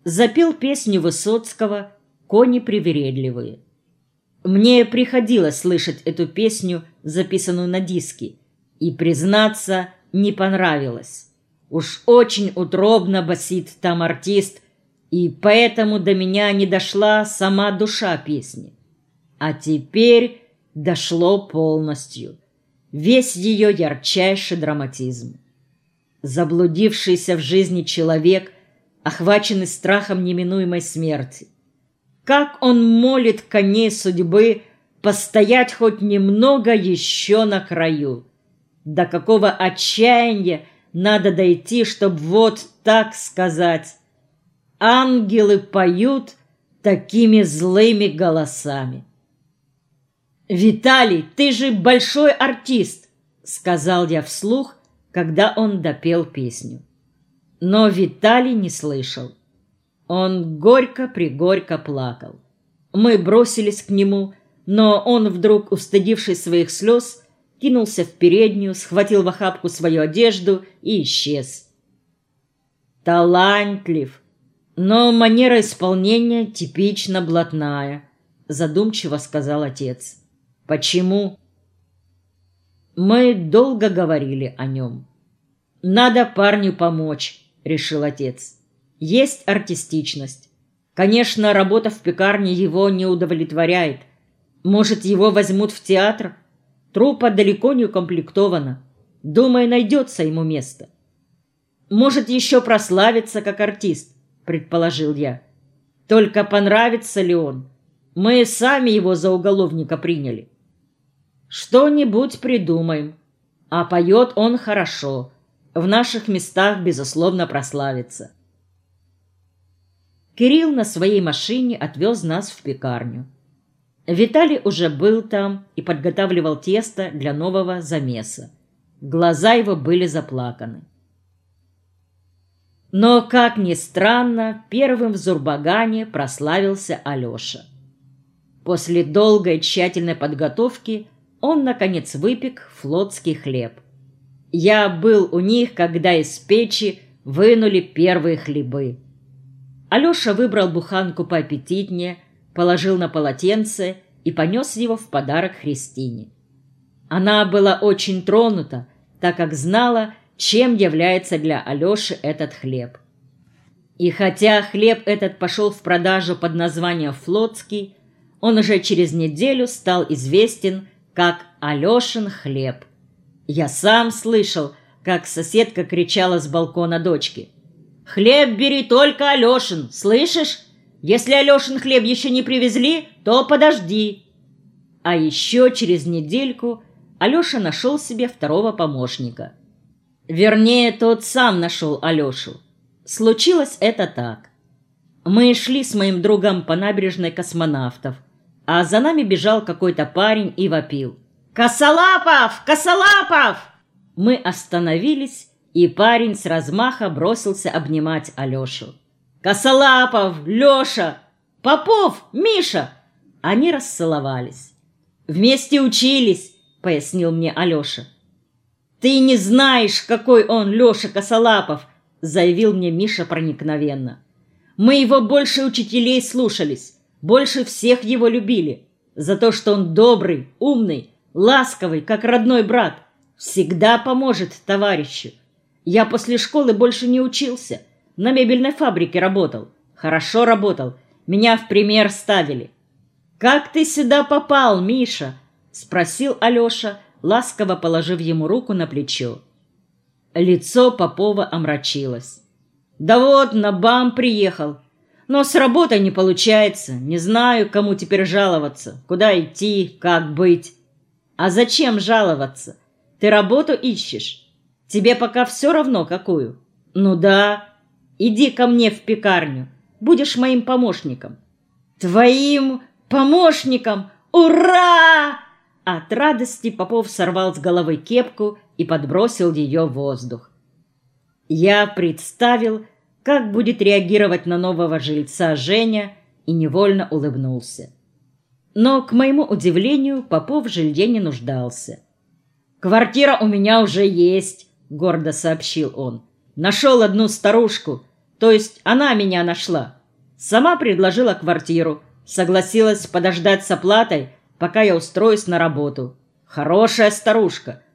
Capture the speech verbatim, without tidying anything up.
Запел песню Высоцкого «Кони привередливые». Мне приходилось слышать эту песню, записанную на диске, и, признаться, не понравилось. Уж очень утробно басит там артист, и поэтому до меня не дошла сама душа песни. А теперь дошло полностью. Весь ее ярчайший драматизм. Заблудившийся в жизни человек, охваченный страхом неминуемой смерти. Как он молит коней судьбы постоять хоть немного еще на краю. До какого отчаяния надо дойти, чтобы вот так сказать: ангелы поют такими злыми голосами. «Виталий, ты же большой артист!» — сказал я вслух, когда он допел песню. Но Виталий не слышал. Он горько-пригорько плакал. Мы бросились к нему, но он вдруг, устыдившись своих слез, кинулся в переднюю, схватил в охапку свою одежду и исчез. «Талантлив, но манера исполнения типично блатная», — задумчиво сказал отец. «Почему?» Мы долго говорили о нем. «Надо парню помочь», — решил отец. «Есть артистичность. Конечно, работа в пекарне его не удовлетворяет. Может, его возьмут в театр? Труппа далеко не укомплектована. Думаю, найдется ему место. Может, еще прославится как артист», — предположил я. «Только понравится ли он? Мы сами его за уголовника приняли». «Что-нибудь придумаем. А поет он хорошо. В наших местах, безусловно, прославится». Кирилл на своей машине отвез нас в пекарню. Виталий уже был там и подготавливал тесто для нового замеса. Глаза его были заплаканы. Но, как ни странно, первым в Зурбагане прославился Алеша. После долгой тщательной подготовки он, наконец, выпек флотский хлеб. Я был у них, когда из печи вынули первые хлебы. Алеша выбрал буханку поаппетитнее, положил на полотенце и понес его в подарок Христине. Она была очень тронута, так как знала, чем является для Алеши этот хлеб. И хотя хлеб этот пошел в продажу под названием «Флотский», он уже через неделю стал известен как Алешин хлеб. Я сам слышал, как соседка кричала с балкона дочки: «Хлеб бери только Алешин, слышишь? Если Алешин хлеб еще не привезли, то подожди». А еще через недельку Алеша нашел себе второго помощника. Вернее, тот сам нашел Алешу. Случилось это так. Мы шли с моим другом по набережной Космонавтов, а за нами бежал какой-то парень и вопил: «Косолапов! Косолапов!» Мы остановились, и парень с размаха бросился обнимать Алешу. «Косолапов! Леша! Попов! Миша!» Они расцеловались. «Вместе учились», — пояснил мне Алеша. «Ты не знаешь, какой он, Леша Косолапов», — заявил мне Миша проникновенно. «Мы его больше учителей слушались, больше всех его любили, за то, что он добрый, умный, ласковый, как родной брат, всегда поможет товарищу. Я после школы больше не учился, на мебельной фабрике работал, хорошо работал, меня в пример ставили». «Как ты сюда попал, Миша?» — спросил Алеша, ласково положив ему руку на плечо. Лицо Попова омрачилось. «Да вот, на БАМ приехал. Но с работой не получается. Не знаю, кому теперь жаловаться, куда идти, как быть». «А зачем жаловаться? Ты работу ищешь? Тебе пока все равно, какую?» «Ну да. Иди ко мне в пекарню. Будешь моим помощником». «Твоим помощником? Ура!» От радости Попов сорвал с головы кепку и подбросил ее в воздух. Я представил, как будет реагировать на нового жильца Женя, и невольно улыбнулся. Но, к моему удивлению, Попов в жилье не нуждался. «Квартира у меня уже есть», — гордо сообщил он. «Нашел одну старушку, То есть она меня нашла. Сама предложила квартиру. Согласилась подождать с оплатой, пока я устроюсь на работу. Хорошая старушка.